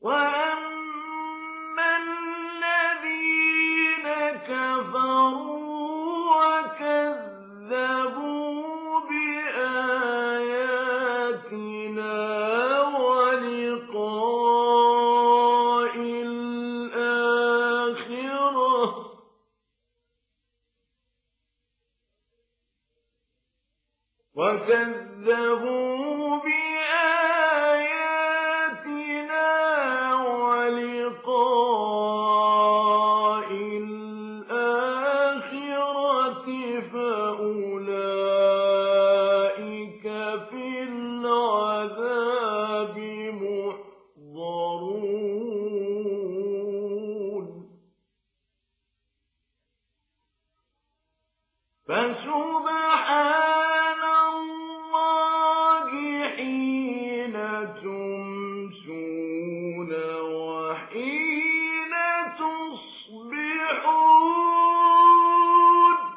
وَأَمَّا الَّذِينَ كَفَرُوا وَكَذَّبُوا بِآيَاتِنَا وَلِقَاءِ الْآخِرَةِ فَأُولَٰئِكَ فِي الْعَذَابِ مُحْضَرُونَ فَسُبْحَانَ اللَّهِ حِينَ تُمْسُونَ وَحِينَ تُصْبِحُونَ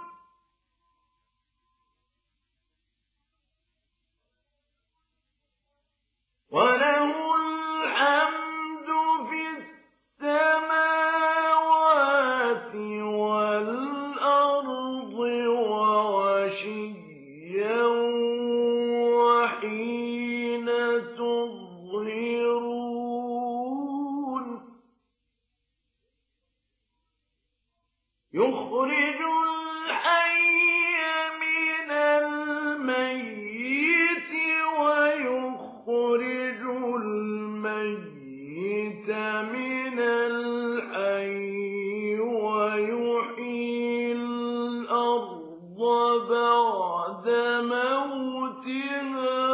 وَلَهُ الْحَمْدُ فِي السَّمَاوَاتِ وَالْأَرْضِ وَعَشِيًّا وَحِينَ تُظْهِرُونَ يُخْرِجُ الْحَيَّ مِنَ الْمَيِّتِ وَيُخْرِجُ الْمَيِّتَ مِنَ الْحَيِّ وَيُحْيِي الْأَرْضَ بَعْدَ مَوْتِهَا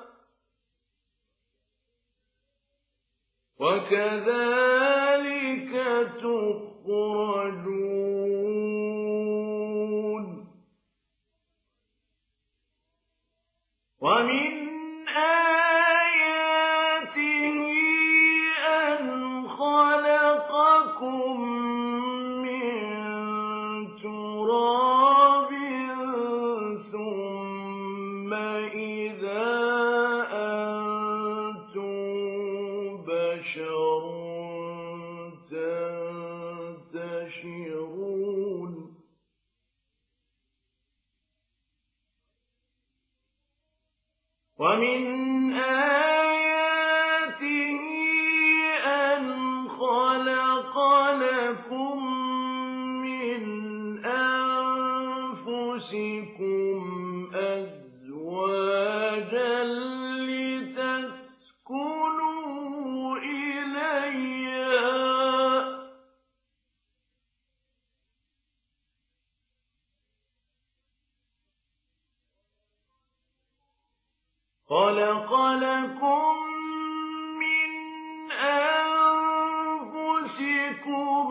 وَكَذَٰلِكَ تُخْرَجُونَ وَمِنْ آيَاتِهِ أَنْ خَلَقَكُم مِّن تُرَابٍ ثُمَّ إِذَا أَنتُم بَشَرٌ تَنتَشِرُونَ وَمِنْ آيَاتِهِ أَنْ خَلَقَ لَكُم مِّنْ أَنفُسِكُمْ أَزْوَاجًا لِّتَسْكُنُوا إِلَيْهَا خَلَقَ لَكُم مِّنْ أَنفُسِكُمْ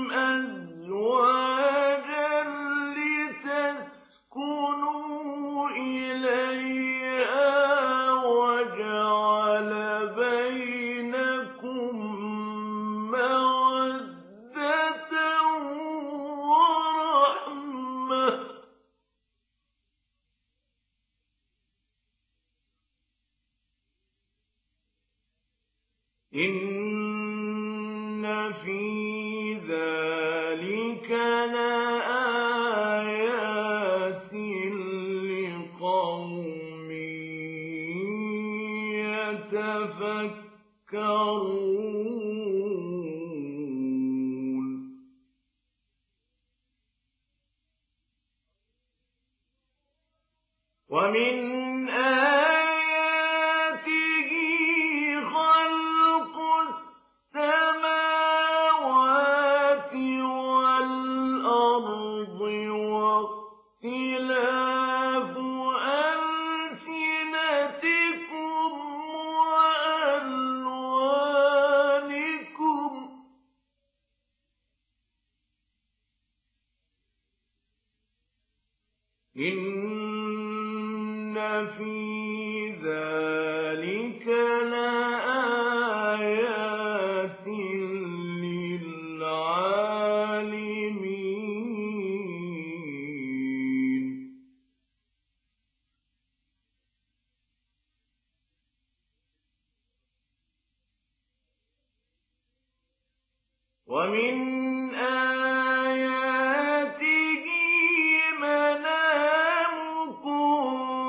أَزْوَاجًا لِّتَسْكُنُوا إِلَيْهَا وَجَعَلَ بَيْنَكُم مَّوَدَّةً وَرَحْمَةً إِنَّ فِي ذَٰلِكَ لَآيَاتٍ لِّقَوْمٍ يَتَفَكَّرُونَ وَمِنْ آيَاتِهِ خَلْقُ السَّمَاوَاتِ وَالْأَرْضِ وَاخْتِلَافُ أَلْسِنَتِكُمْ وَأَلْوَانِكُمْ إِنَّ فِي ذَٰلِكَ لَآيَاتٍ لِّلْعَالِمِينَ وَمِنْ آيَاتِهِ مَنَامُكُم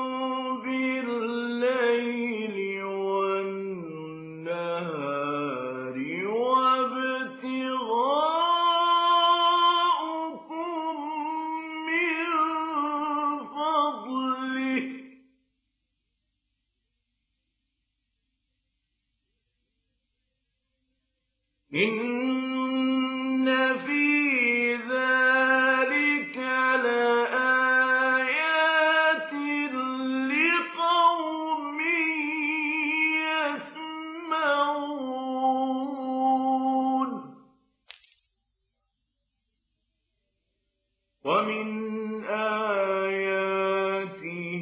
بِاللَّيْلِ وَالنَّهَارِ وَابْتِغَاؤُكُم مِّن فَضْلِهِ ۚ إِنَّ فِي ذَٰلِكَ لَآيَاتٍ لِّقَوْمٍ يَسْمَعُونَ وَمِنْ آيَاتِهِ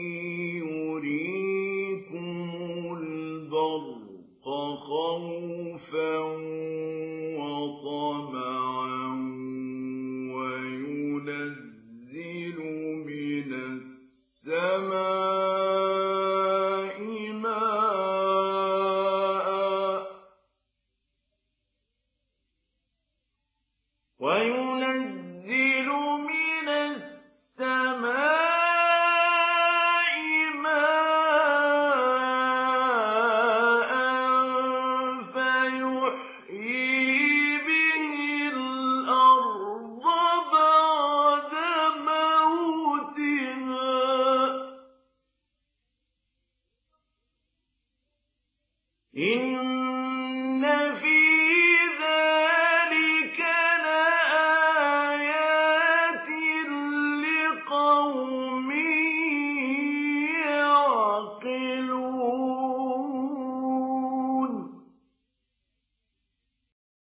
يُرِيكُمُ الْبَرْقَ خَوْفًا وَطَمَعًا وَيُنَزِّلُ مِنَ السَّمَاءِ مَاءً